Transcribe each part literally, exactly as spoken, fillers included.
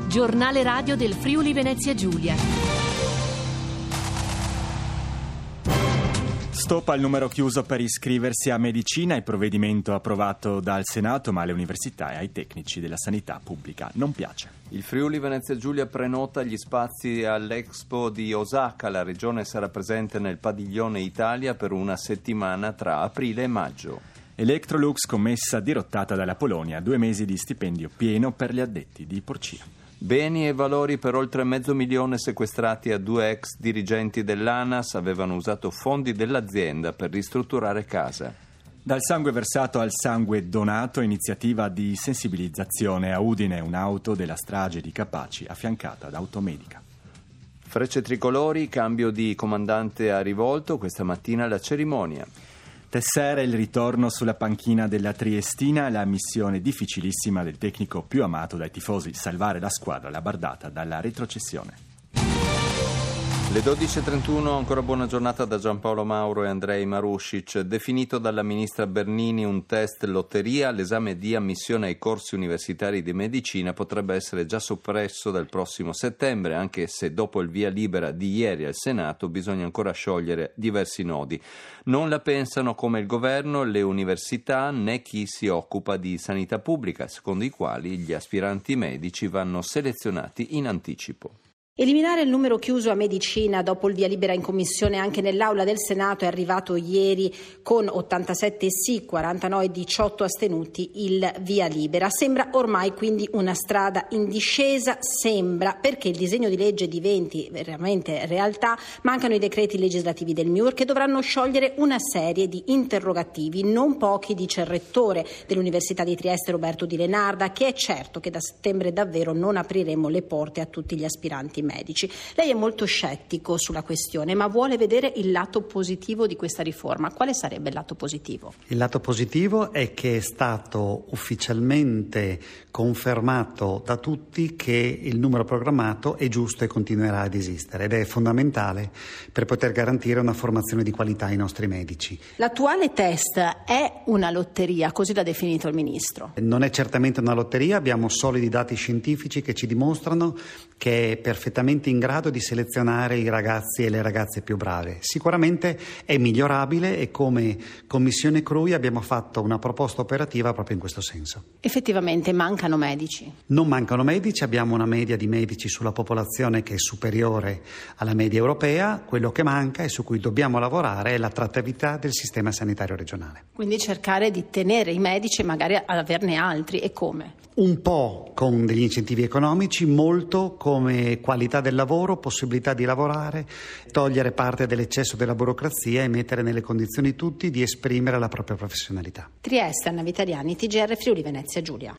Giornale radio del Friuli Venezia Giulia. Stop al numero chiuso per iscriversi a medicina, il provvedimento approvato dal Senato, ma alle università e ai tecnici della sanità pubblica non piace. Il Friuli Venezia Giulia prenota gli spazi all'Expo di Osaka. La regione sarà presente nel padiglione Italia per una settimana tra aprile e maggio. Electrolux, commessa dirottata dalla Polonia, due mesi di stipendio pieno per gli addetti di Porcia. Beni e valori per oltre mezzo milione sequestrati a due ex dirigenti dell'ANAS. Avevano usato fondi dell'azienda per ristrutturare casa. Dal sangue versato al sangue donato, iniziativa di sensibilizzazione a Udine, un'auto della strage di Capaci affiancata da automedica. Frecce tricolori, cambio di comandante a Rivolto, questa mattina la cerimonia. Tessera il ritorno sulla panchina della Triestina, la missione difficilissima del tecnico più amato dai tifosi, salvare la squadra labardata dalla retrocessione. Le dodici e trentuno, ancora buona giornata da Giampaolo Mauro e Andrei Maruscic. Definito dalla ministra Bernini un test lotteria, l'esame di ammissione ai corsi universitari di medicina potrebbe essere già soppresso dal prossimo settembre, anche se dopo il via libera di ieri al Senato bisogna ancora sciogliere diversi nodi. Non la pensano come il governo, le università, né chi si occupa di sanità pubblica, secondo i quali gli aspiranti medici vanno selezionati in anticipo. Eliminare il numero chiuso a medicina dopo il via libera in commissione anche nell'aula del Senato è arrivato ieri con ottantasette sì, quarantanove e diciotto astenuti il via libera. Sembra ormai quindi una strada in discesa, sembra perché il disegno di legge diventi veramente realtà, mancano i decreti legislativi del M I U R che dovranno sciogliere una serie di interrogativi, non pochi, dice il rettore dell'Università di Trieste Roberto Di Lenarda, che è certo che da settembre davvero non apriremo le porte a tutti gli aspiranti medici. Lei è molto scettico sulla questione, ma vuole vedere il lato positivo di questa riforma. Quale sarebbe il lato positivo? Il lato positivo è che è stato ufficialmente confermato da tutti che il numero programmato è giusto e continuerà ad esistere ed è fondamentale per poter garantire una formazione di qualità ai nostri medici. L'attuale test è una lotteria, così l'ha definito il Ministro. Non è certamente una lotteria, abbiamo solidi dati scientifici che ci dimostrano che è perfettamente in grado di selezionare i ragazzi e le ragazze più brave. Sicuramente è migliorabile e come Commissione Crui abbiamo fatto una proposta operativa proprio in questo senso. Effettivamente mancano medici. Non mancano medici, abbiamo una media di medici sulla popolazione che è superiore alla media europea. Quello che manca e su cui dobbiamo lavorare è l'attrattività del sistema sanitario regionale. Quindi cercare di tenere i medici e magari ad averne altri, e come? Un po' con degli incentivi economici, molto come qualità del lavoro, possibilità di lavorare, togliere parte dell'eccesso della burocrazia e mettere nelle condizioni tutti di esprimere la propria professionalità. Trieste, Anna Vitaliani, T G R Friuli Venezia Giulia.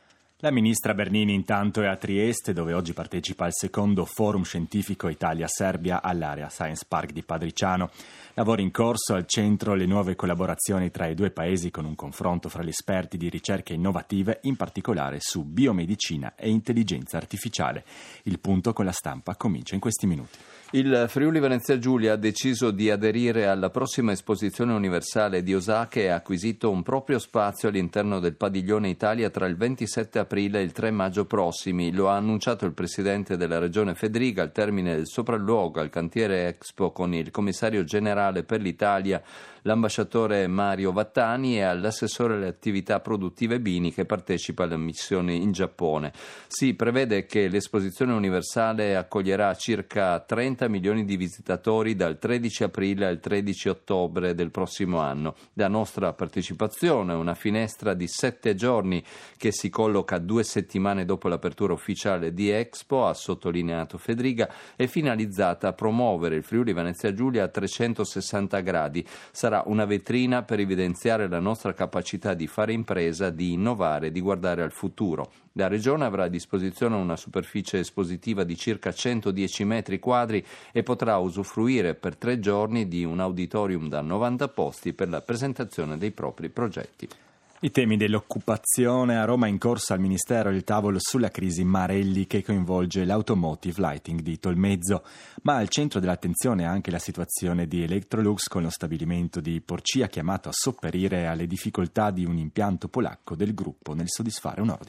La ministra Bernini intanto è a Trieste, dove oggi partecipa al secondo forum scientifico Italia-Serbia all'area Science Park di Padriciano. Lavori in corso al centro le nuove collaborazioni tra i due paesi con un confronto fra gli esperti di ricerche innovative, in particolare su biomedicina e intelligenza artificiale. Il punto con la stampa comincia in questi minuti. Il Friuli Venezia Giulia ha deciso di aderire alla prossima esposizione universale di Osaka e ha acquisito un proprio spazio all'interno del padiglione Italia tra il ventisette aprile e il tre maggio prossimi. Lo ha annunciato il presidente della regione Federica al termine del sopralluogo al cantiere Expo con il commissario generale per l'Italia, l'ambasciatore Mario Vattani, e all'assessore alle attività produttive Bini, che partecipa alle missioni in Giappone. Si prevede che l'esposizione universale accoglierà circa trenta milioni di visitatori dal tredici aprile al tredici ottobre del prossimo anno. La nostra partecipazione, una finestra di sette giorni che si colloca due settimane dopo l'apertura ufficiale di Expo, ha sottolineato Federica, è finalizzata a promuovere il Friuli Venezia Giulia a trecentosessanta gradi. Sarà una vetrina per evidenziare la nostra capacità di fare impresa, di innovare, di guardare al futuro. La Regione avrà a disposizione una superficie espositiva di circa centodieci metri quadri e potrà usufruire per tre giorni di un auditorium da novanta posti per la presentazione dei propri progetti. I temi dell'occupazione. A Roma è in corso al Ministero il tavolo sulla crisi Marelli che coinvolge l'Automotive Lighting di Tolmezzo, ma al centro dell'attenzione anche la situazione di Electrolux con lo stabilimento di Porcia chiamato a sopperire alle difficoltà di un impianto polacco del gruppo nel soddisfare un ordine.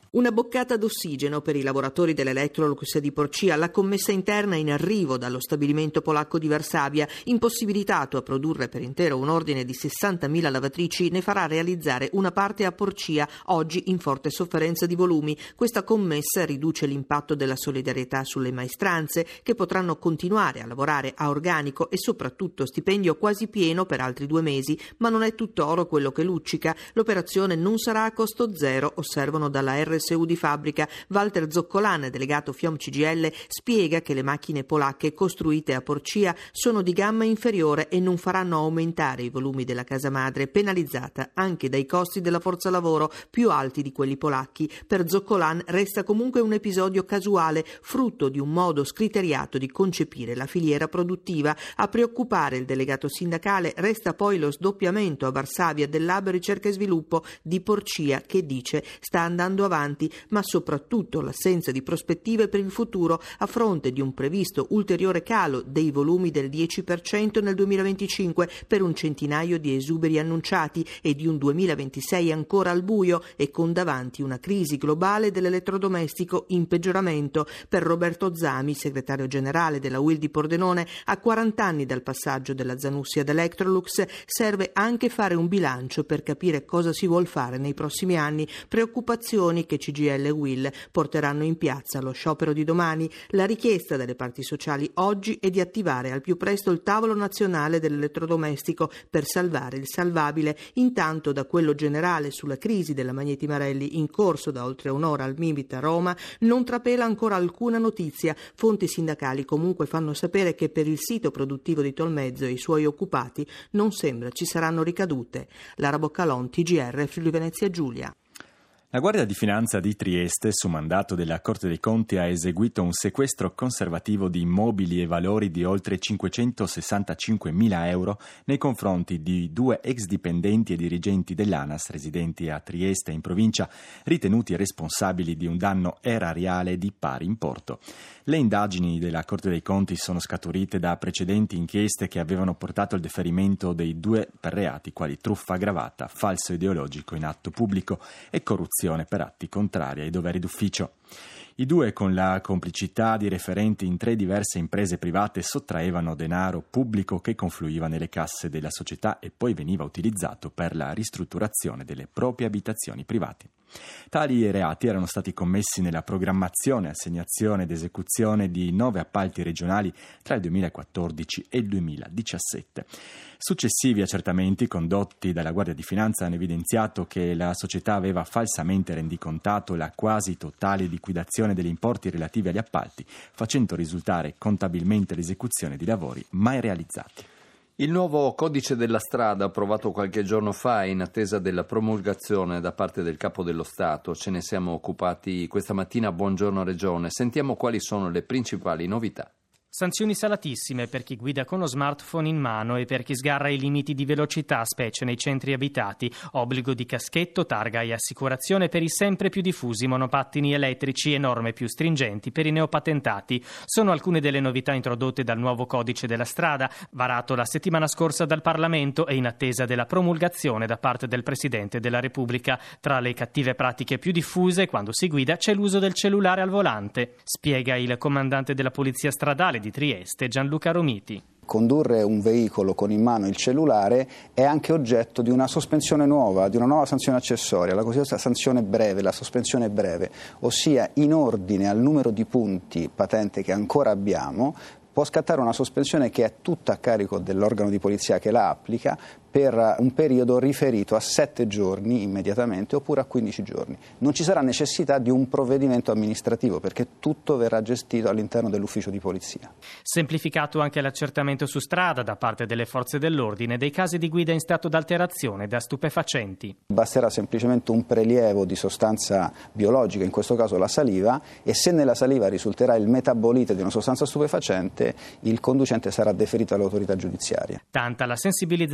Una boccata d'ossigeno per i lavoratori dell'Electrolux di Porcia, la commessa interna in arrivo dallo stabilimento polacco di Varsavia, impossibilitato a produrre per intero un ordine di sessantamila lavatrici, ne farà realizzare una parte a Porcia, oggi in forte sofferenza di volumi. Questa commessa riduce l'impatto della solidarietà sulle maestranze, che potranno continuare a lavorare a organico e soprattutto stipendio quasi pieno per altri due mesi, ma non è tutto oro quello che luccica. L'operazione non sarà a costo zero, osservano dalla R S U di fabbrica. Walter Zoccolan, delegato Fiom C G I L, spiega che le macchine polacche costruite a Porcia sono di gamma inferiore e non faranno aumentare i volumi della casa madre, penalizzata anche dai costi della forza lavoro più alti di quelli polacchi. Per Zoccolan resta comunque un episodio casuale, frutto di un modo scriteriato di concepire la filiera produttiva. A preoccupare il delegato sindacale resta poi lo sdoppiamento a Varsavia del Lab Ricerca e Sviluppo di Porcia, che dice sta andando avanti, ma soprattutto l'assenza di prospettive per il futuro a fronte di un previsto ulteriore calo dei volumi del dieci per cento nel duemilaventicinque per un centinaio di esuberi annunciati e di un duemilaventisei ancora al buio e con davanti una crisi globale dell'elettrodomestico in peggioramento. Per Roberto Zami, segretario generale della U I L di Pordenone, a quaranta anni dal passaggio della Zanussi ad Electrolux serve anche fare un bilancio per capire cosa si vuol fare nei prossimi anni. Preoccupazioni che C G I L e U I L porteranno in piazza allo sciopero di domani. La richiesta delle parti sociali oggi è di attivare al più presto il tavolo nazionale dell'elettrodomestico per salvare il salvabile. Intanto, da quello generale sulla crisi della Magneti Marelli, in corso da oltre un'ora al Mimit a Roma, non trapela ancora alcuna notizia. Fonti sindacali comunque fanno sapere che per il sito produttivo di Tolmezzo e i suoi occupati non sembra ci saranno ricadute. Lara Boccalon, T G R, Friuli Venezia Giulia. La Guardia di Finanza di Trieste, su mandato della Corte dei Conti, ha eseguito un sequestro conservativo di immobili e valori di oltre cinquecentosessantacinquemila euro nei confronti di due ex dipendenti e dirigenti dell'ANAS residenti a Trieste in provincia, ritenuti responsabili di un danno erariale di pari importo. Le indagini della Corte dei Conti sono scaturite da precedenti inchieste che avevano portato al deferimento dei due per reati quali truffa aggravata, falso ideologico in atto pubblico e corruzione per atti contrari ai doveri d'ufficio. I due, con la complicità di referenti in tre diverse imprese private, sottraevano denaro pubblico che confluiva nelle casse della società e poi veniva utilizzato per la ristrutturazione delle proprie abitazioni private. Tali reati erano stati commessi nella programmazione, assegnazione ed esecuzione di nove appalti regionali tra il duemilaquattordici e il duemiladiciassette. Successivi accertamenti condotti dalla Guardia di Finanza hanno evidenziato che la società aveva falsamente rendicontato la quasi totale liquidazione degli importi relativi agli appalti, facendo risultare contabilmente l'esecuzione di lavori mai realizzati. Il nuovo codice della strada, approvato qualche giorno fa in attesa della promulgazione da parte del Capo dello Stato, ce ne siamo occupati questa mattina. Buongiorno Regione, sentiamo quali sono le principali novità. Sanzioni salatissime per chi guida con lo smartphone in mano e per chi sgarra i limiti di velocità, specie nei centri abitati. Obbligo di caschetto, targa e assicurazione per i sempre più diffusi monopattini elettrici e norme più stringenti per i neopatentati. Sono alcune delle novità introdotte dal nuovo codice della strada, varato la settimana scorsa dal Parlamento e in attesa della promulgazione da parte del Presidente della Repubblica. Tra le cattive pratiche più diffuse quando si guida c'è l'uso del cellulare al volante, spiega il comandante della Polizia Stradale di Trieste, Gianluca Romiti. Condurre un veicolo con in mano il cellulare è anche oggetto di una sospensione nuova, di una nuova sanzione accessoria, la cosiddetta sanzione breve, la sospensione breve, ossia in ordine al numero di punti patente che ancora abbiamo, può scattare una sospensione che è tutta a carico dell'organo di polizia che la applica per un periodo riferito a sette giorni immediatamente oppure a quindici giorni. Non ci sarà necessità di un provvedimento amministrativo perché tutto verrà gestito all'interno dell'ufficio di polizia. Semplificato anche l'accertamento su strada da parte delle forze dell'ordine dei casi di guida in stato d'alterazione da stupefacenti. Basterà semplicemente un prelievo di sostanza biologica, in questo caso la saliva, e se nella saliva risulterà il metabolite di una sostanza stupefacente, il conducente sarà deferito all'autorità giudiziaria. Tanta la sensibilizzazione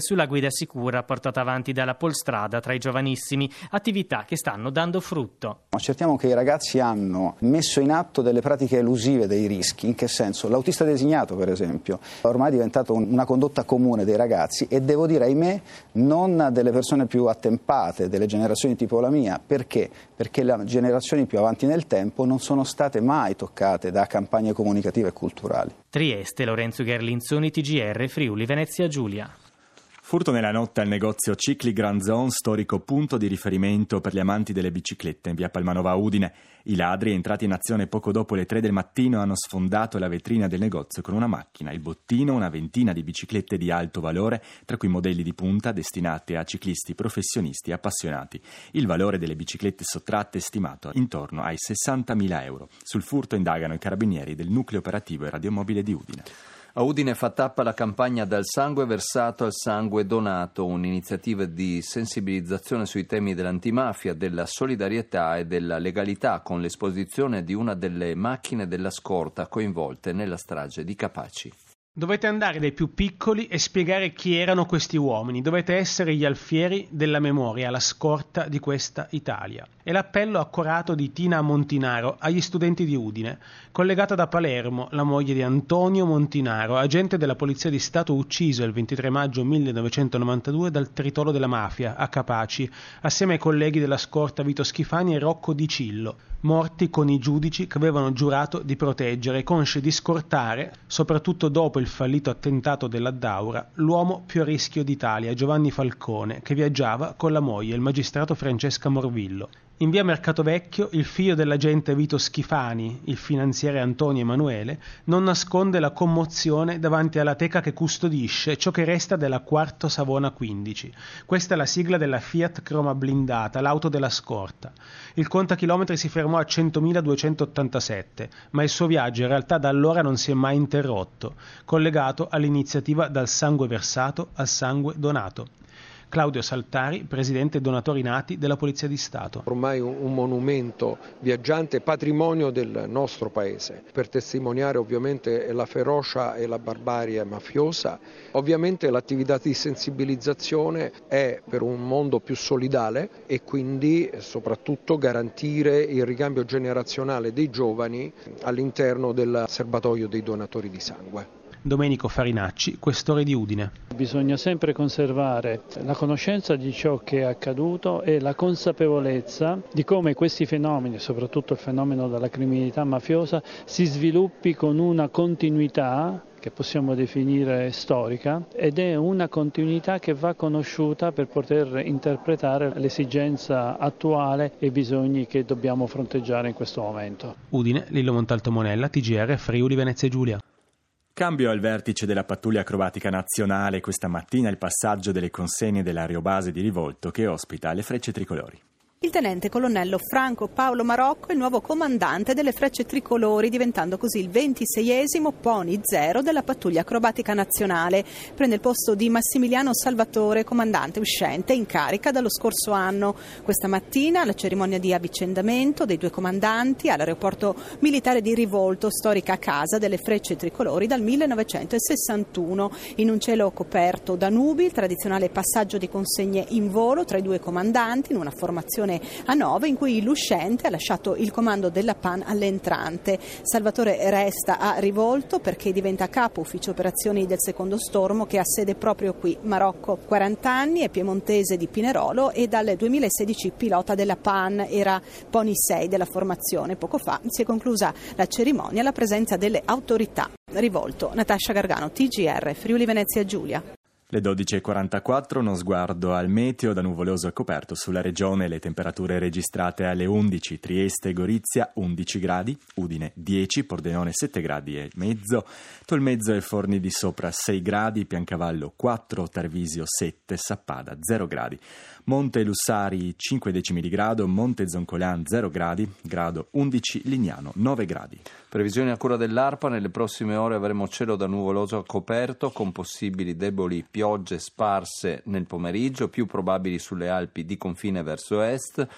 sulla guida sicura portata avanti dalla Polstrada tra i giovanissimi, attività che stanno dando frutto. Accertiamo che i ragazzi hanno messo in atto delle pratiche elusive dei rischi. In che senso? L'autista designato, per esempio, ormai è diventato una condotta comune dei ragazzi e devo dire, ahimè, non delle persone più attempate, delle generazioni tipo la mia. Perché? Perché le generazioni più avanti nel tempo non sono state mai toccate da campagne comunicative e culturali. Trieste, Lorenzo Gherlinzoni, T G R, Friuli, Venezia Giulia. Furto nella notte al negozio Cicli Grand Zone, storico punto di riferimento per gli amanti delle biciclette in via Palmanova a Udine. I ladri, entrati in azione poco dopo le tre del mattino, hanno sfondato la vetrina del negozio con una macchina. Il bottino, una ventina di biciclette di alto valore, tra cui modelli di punta destinate a ciclisti professionisti e appassionati. Il valore delle biciclette sottratte è stimato intorno ai sessantamila euro. Sul furto indagano i carabinieri del nucleo operativo e radiomobile di Udine. A Udine fa tappa la campagna Dal sangue versato al sangue donato, un'iniziativa di sensibilizzazione sui temi dell'antimafia, della solidarietà e della legalità, con l'esposizione di una delle macchine della scorta coinvolte nella strage di Capaci. Dovete andare dai più piccoli e spiegare chi erano questi uomini. Dovete essere gli alfieri della memoria, la scorta di questa Italia. È l'appello accorato di Tina Montinaro agli studenti di Udine. Collegata da Palermo, la moglie di Antonio Montinaro, agente della Polizia di Stato ucciso il ventitré maggio millenovecentonovantadue dal tritolo della mafia a Capaci, assieme ai colleghi della scorta Vito Schifani e Rocco Di Cillo, morti con i giudici che avevano giurato di proteggere, consci di scortare, soprattutto dopo il fallito attentato dell'Addaura, l'uomo più a rischio d'Italia, Giovanni Falcone, che viaggiava con la moglie, il magistrato Francesca Morvillo. In via Mercato Vecchio, il figlio dell'agente Vito Schifani, il finanziere Antonio Emanuele, non nasconde la commozione davanti alla teca che custodisce ciò che resta della Quarto Savona quindici. Questa è la sigla della Fiat Croma blindata, l'auto della scorta. Il contachilometri si fermò a centomiladuecentottantasette, ma il suo viaggio in realtà da allora non si è mai interrotto, collegato all'iniziativa Dal sangue versato al sangue donato. Claudio Saltari, presidente Donatori Nati della Polizia di Stato. Ormai un, un monumento viaggiante, patrimonio del nostro paese, per testimoniare ovviamente la ferocia e la barbarie mafiosa. Ovviamente l'attività di sensibilizzazione è per un mondo più solidale e quindi soprattutto garantire il ricambio generazionale dei giovani all'interno del serbatoio dei donatori di sangue. Domenico Farinacci, questore di Udine. Bisogna sempre conservare la conoscenza di ciò che è accaduto e la consapevolezza di come questi fenomeni, soprattutto il fenomeno della criminalità mafiosa, si sviluppi con una continuità che possiamo definire storica, ed è una continuità che va conosciuta per poter interpretare l'esigenza attuale e i bisogni che dobbiamo fronteggiare in questo momento. Udine, Lillo Montalto Monella, T G R, Friuli, Venezia Giulia. Cambio al vertice della pattuglia acrobatica nazionale. Questa mattina il passaggio delle consegne dell'aerobase di Rivolto che ospita le Frecce Tricolori. Il tenente colonnello Franco Paolo Marocco è il nuovo comandante delle Frecce Tricolori, diventando così il ventiseiesimo Pony Zero della pattuglia acrobatica nazionale. Prende il posto di Massimiliano Salvatore, comandante uscente in carica dallo scorso anno. Questa mattina la cerimonia di avvicendamento dei due comandanti all'aeroporto militare di Rivolto, storica casa delle Frecce Tricolori dal millenovecentosessantuno. In un cielo coperto da nubi, il tradizionale passaggio di consegne in volo tra i due comandanti in una formazione a nove in cui l'uscente ha lasciato il comando della P A N all'entrante. Salvatore resta a Rivolto perché diventa capo ufficio operazioni del secondo stormo che ha sede proprio qui. Marocco, quaranta anni, è piemontese di Pinerolo e dal duemilasedici pilota della P A N, era Pony sei della formazione. Poco fa si è conclusa la cerimonia alla presenza delle autorità. Rivolto, Natascia Gargano, T G R, Friuli Venezia Giulia. Le dodici e quarantaquattro, uno sguardo al meteo, da nuvoloso e coperto sulla regione, le temperature registrate alle undici, Trieste e Gorizia undici gradi, Udine dieci, Pordenone sette gradi e mezzo, Tolmezzo e Forni di Sopra sei gradi, Piancavallo quattro, Tarvisio sette, Sappada zero gradi, Monte Lussari cinque decimi di grado, Monte Zoncolan zero gradi, grado undici, Lignano nove gradi. Previsioni a cura dell'ARPA: nelle prossime ore avremo cielo da nuvoloso a coperto con possibili deboli piogge sparse nel pomeriggio, più probabili sulle Alpi di confine verso est.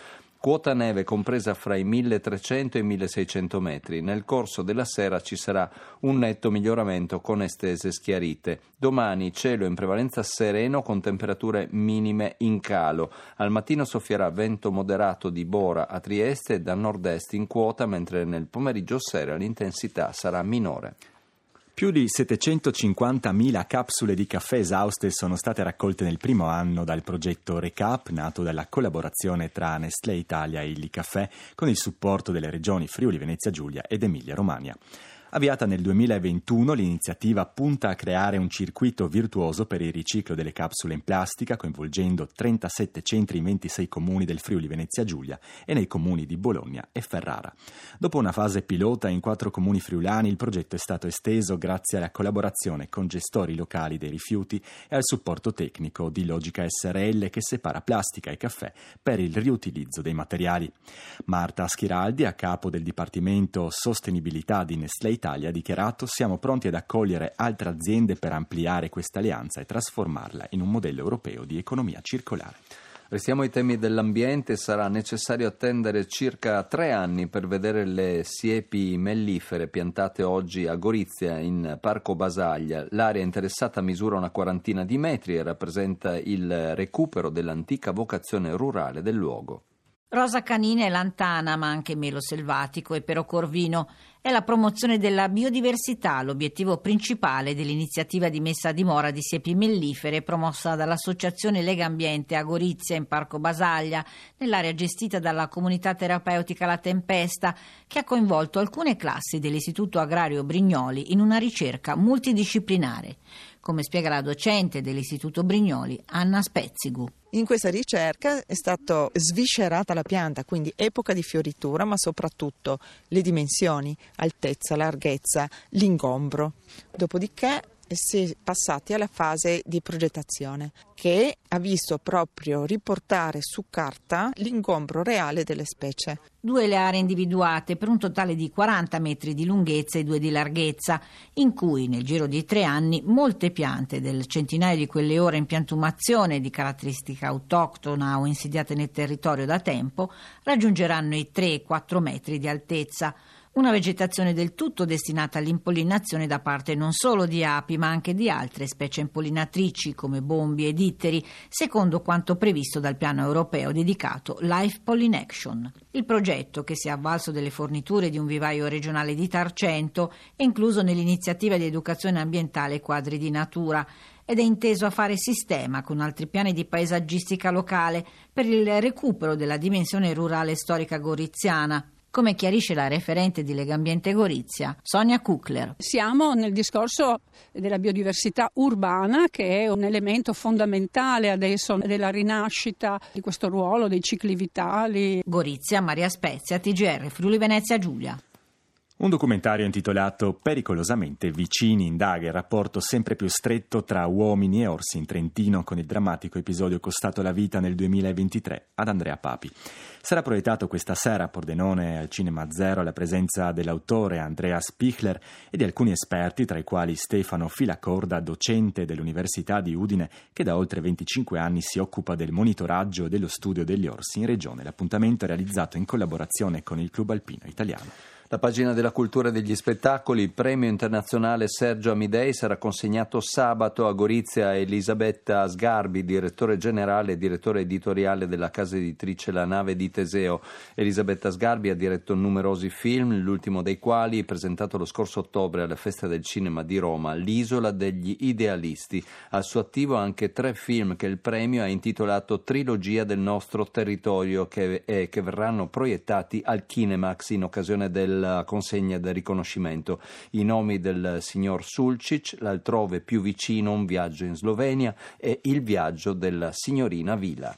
Quota neve compresa fra i milletrecento e i milleseicento metri. Nel corso della sera ci sarà un netto miglioramento con estese schiarite. Domani cielo in prevalenza sereno con temperature minime in calo. Al mattino soffierà vento moderato di Bora a Trieste e da nord-est in quota, mentre nel pomeriggio sera l'intensità sarà minore. Più di settecentocinquantamila capsule di caffè esauste sono state raccolte nel primo anno dal progetto Recap, nato dalla collaborazione tra Nestlé Italia e Illy Caffè, con il supporto delle regioni Friuli Venezia Giulia ed Emilia Romagna. Avviata nel duemilaventuno, l'iniziativa punta a creare un circuito virtuoso per il riciclo delle capsule in plastica, coinvolgendo trentasette centri in ventisei comuni del Friuli Venezia Giulia e nei comuni di Bologna e Ferrara. Dopo una fase pilota in quattro comuni friulani, il progetto è stato esteso grazie alla collaborazione con gestori locali dei rifiuti e al supporto tecnico di Logica S R L, che separa plastica e caffè per il riutilizzo dei materiali. Marta Schiraldi, a capo del Dipartimento Sostenibilità di Nestlé Italia, ha dichiarato: siamo pronti ad accogliere altre aziende per ampliare questa alleanza e trasformarla in un modello europeo di economia circolare. Restiamo ai temi dell'ambiente. Sarà necessario attendere circa tre anni per vedere le siepi mellifere piantate oggi a Gorizia in Parco Basaglia. L'area interessata misura una quarantina di metri e rappresenta il recupero dell'antica vocazione rurale del luogo. Rosa canina e lantana, ma anche melo selvatico e pero corvino. È la promozione della biodiversità l'obiettivo principale dell'iniziativa di messa a dimora di siepi mellifere promossa dall'Associazione Lega Ambiente a Gorizia in Parco Basaglia, nell'area gestita dalla comunità terapeutica La Tempesta, che ha coinvolto alcune classi dell'Istituto Agrario Brignoli in una ricerca multidisciplinare, come spiega la docente dell'Istituto Brignoli, Anna Spezzigu. In questa ricerca è stata sviscerata la pianta, quindi epoca di fioritura, ma soprattutto le dimensioni, altezza, larghezza, l'ingombro. Dopodiché si è passati alla fase di progettazione, che ha visto proprio riportare su carta l'ingombro reale delle specie. Due le aree individuate per un totale di quaranta metri di lunghezza e due di larghezza, in cui nel giro di tre anni molte piante del centinaio di quelle ora in piantumazione di caratteristica autoctona o insediate nel territorio da tempo raggiungeranno i tre quattro metri di altezza. Una vegetazione del tutto destinata all'impollinazione da parte non solo di api ma anche di altre specie impollinatrici come bombi e ditteri, secondo quanto previsto dal piano europeo dedicato Life Pollination. Il progetto, che si è avvalso delle forniture di un vivaio regionale di Tarcento, è incluso nell'iniziativa di educazione ambientale Quadri di Natura ed è inteso a fare sistema con altri piani di paesaggistica locale per il recupero della dimensione rurale storica goriziana, come chiarisce la referente di Legambiente Gorizia, Sonia Kuchler. Siamo nel discorso della biodiversità urbana, che è un elemento fondamentale adesso della rinascita di questo ruolo dei cicli vitali. Gorizia, Maria Spezia, T G R, Friuli Venezia Giulia. Un documentario intitolato Pericolosamente vicini indaga il rapporto sempre più stretto tra uomini e orsi in Trentino, con il drammatico episodio costato la vita nel duemilaventitré ad Andrea Papi. Sarà proiettato questa sera a Pordenone al Cinema Zero alla presenza dell'autore Andreas Pichler e di alcuni esperti, tra i quali Stefano Filacorda, docente dell'Università di Udine, che da oltre venticinque anni si occupa del monitoraggio e dello studio degli orsi in regione. L'appuntamento è realizzato in collaborazione con il Club Alpino Italiano. La pagina della cultura e degli spettacoli, il premio internazionale Sergio Amidei, sarà consegnato sabato a Gorizia a Elisabetta Sgarbi, direttore generale e direttore editoriale della casa editrice La Nave di Teseo. Elisabetta Sgarbi ha diretto numerosi film, l'ultimo dei quali, presentato lo scorso ottobre alla Festa del Cinema di Roma, L'isola degli idealisti. Al suo attivo anche tre film che il premio ha intitolato Trilogia del nostro territorio, che, eh, che verranno proiettati al Kinemax in occasione del la consegna del riconoscimento. I nomi del signor Sulcic, L'altrove più vicino, un viaggio in Slovenia e Il viaggio della signorina Vila.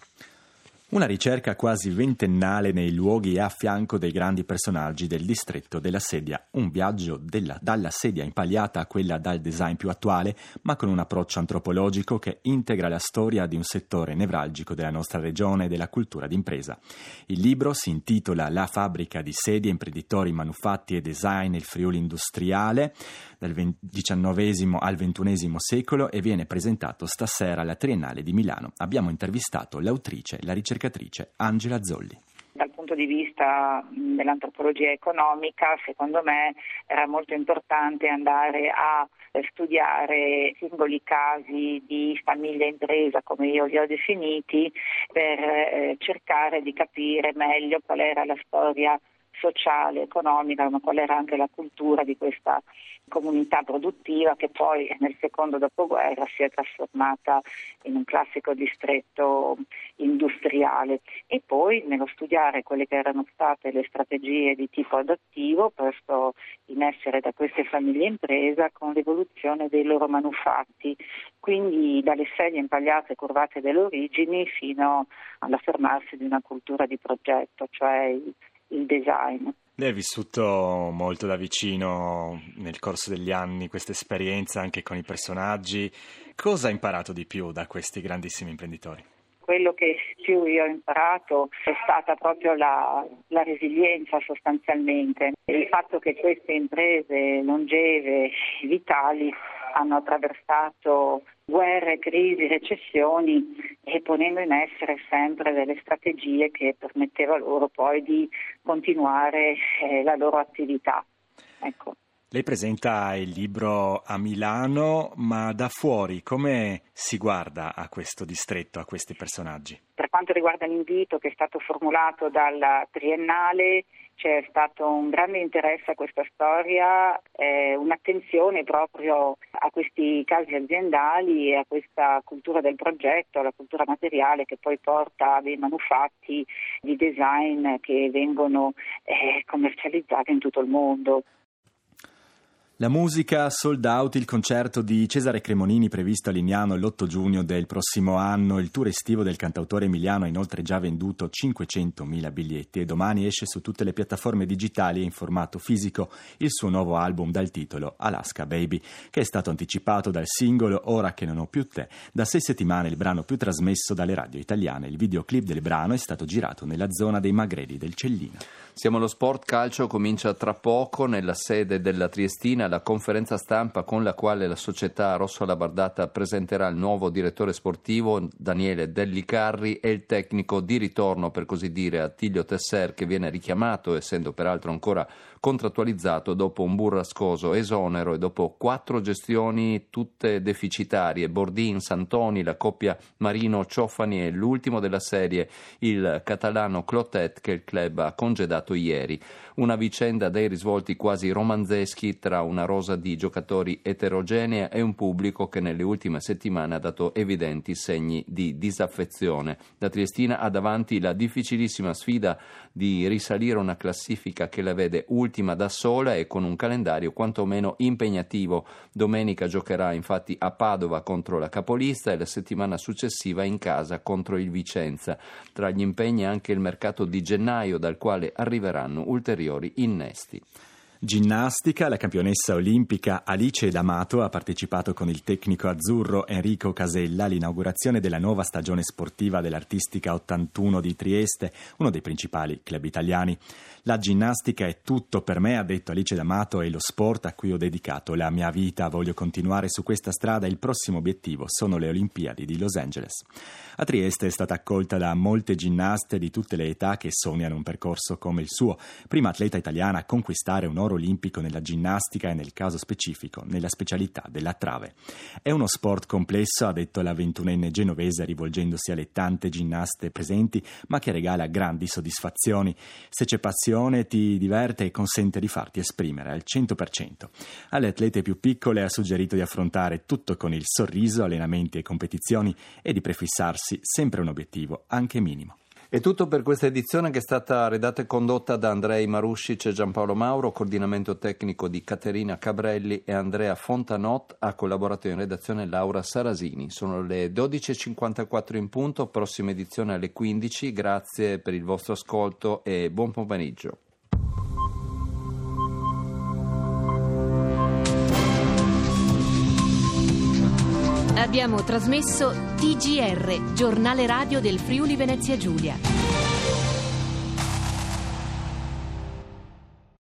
Una ricerca quasi ventennale nei luoghi e a fianco dei grandi personaggi del distretto della Sedia. Un viaggio della, dalla sedia impagliata a quella dal design più attuale, ma con un approccio antropologico che integra la storia di un settore nevralgico della nostra regione e della cultura d'impresa. Il libro si intitola La fabbrica di sedie, imprenditori, manufatti e design nel Friuli industriale dal diciannovesimo al ventunesimo secolo e viene presentato stasera alla Triennale di Milano. Abbiamo intervistato l'autrice, la ricercatrice Angela Zolli. Dal punto punto di vista dell'antropologia economica, secondo me era molto importante andare a studiare singoli casi di famiglia impresa, come io li ho definiti, per eh, cercare di capire meglio qual era la storia sociale, economica, ma qual era anche la cultura di questa comunità produttiva che poi nel secondo dopoguerra si è trasformata in un classico distretto industriale. E poi nello studiare quelle che erano state le strategie di tipo adattivo posto in essere da queste famiglie impresa con l'evoluzione dei loro manufatti, quindi dalle sedie impagliate e curvate delle origini fino all'affermarsi di una cultura di progetto, cioè il il design. Lei ha vissuto molto da vicino nel corso degli anni questa esperienza anche con i personaggi. Cosa ha imparato di più da questi grandissimi imprenditori? Quello che più io ho imparato è stata proprio la, la resilienza sostanzialmente. Il fatto che queste imprese longeve, vitali, hanno attraversato guerre, crisi, recessioni e ponendo in essere sempre delle strategie che permetteva loro poi di continuare eh, la loro attività. Ecco. Lei presenta il libro a Milano, ma da fuori come si guarda a questo distretto, a questi personaggi? Per quanto riguarda l'invito che è stato formulato dalla Triennale, c'è stato un grande interesse a questa storia, eh, un'attenzione proprio a questi casi aziendali e a questa cultura del progetto, alla cultura materiale che poi porta a dei manufatti di design che vengono eh, commercializzati in tutto il mondo. La musica sold out, il concerto di Cesare Cremonini previsto a Lignano l'otto giugno del prossimo anno. Il tour estivo del cantautore emiliano ha inoltre già venduto cinquecentomila biglietti e domani esce su tutte le piattaforme digitali e in formato fisico il suo nuovo album dal titolo Alaska Baby, che è stato anticipato dal singolo Ora che non ho più te. Da sei settimane il brano più trasmesso dalle radio italiane. Il videoclip del brano è stato girato nella zona dei Magreli del Cellino. Siamo allo sport. Calcio comincia tra poco nella sede della Triestina la conferenza stampa con la quale la società rosso-alabardata presenterà il nuovo direttore sportivo Daniele Dellicarri e il tecnico di ritorno, per così dire, Attilio Tesser, che viene richiamato, essendo peraltro ancora contrattualizzato, dopo un burrascoso esonero e dopo quattro gestioni tutte deficitarie. Bordin, Santoni, la coppia Marino-Ciofani e l'ultimo della serie, il catalano Clotet, che il club ha congedato ieri. Una vicenda dai risvolti quasi romanzeschi tra una rosa di giocatori eterogenea e un pubblico che nelle ultime settimane ha dato evidenti segni di disaffezione. La Triestina ha davanti la difficilissima sfida di risalire una classifica che la vede ultima da sola e con un calendario quantomeno impegnativo. Domenica giocherà infatti a Padova contro la capolista e la settimana successiva in casa contro il Vicenza. Tra gli impegni anche il mercato di gennaio, dal quale arriveranno ulteriori innesti. Ginnastica, la campionessa olimpica Alice D'Amato ha partecipato con il tecnico azzurro Enrico Casella all'inaugurazione della nuova stagione sportiva dell'Artistica ottantuno di Trieste, uno dei principali club italiani. La ginnastica è tutto per me, ha detto Alice D'Amato, è lo sport a cui ho dedicato la mia vita. Voglio continuare su questa strada e il prossimo obiettivo sono le Olimpiadi di Los Angeles. A Trieste è stata accolta da molte ginnaste di tutte le età che sognano un percorso come il suo. Prima atleta italiana a conquistare un oro olimpico nella ginnastica e nel caso specifico nella specialità della trave. È uno sport complesso, ha detto la ventunenne genovese rivolgendosi alle tante ginnaste presenti, ma che regala grandi soddisfazioni. Se c'è passione, ti diverte e consente di farti esprimere al cento per cento. Alle atlete più piccole ha suggerito di affrontare tutto con il sorriso, allenamenti e competizioni e di prefissarsi sempre un obiettivo, anche minimo. È tutto per questa edizione, che è stata redatta e condotta da Andrei Maruscic e Giampaolo Mauro, coordinamento tecnico di Caterina Cabrelli e Andrea Fontanot, ha collaborato in redazione Laura Sarasini. Sono le dodici e cinquantaquattro in punto, prossima edizione alle quindici. Grazie per il vostro ascolto e buon pomeriggio. Abbiamo trasmesso T G R, giornale radio del Friuli Venezia Giulia.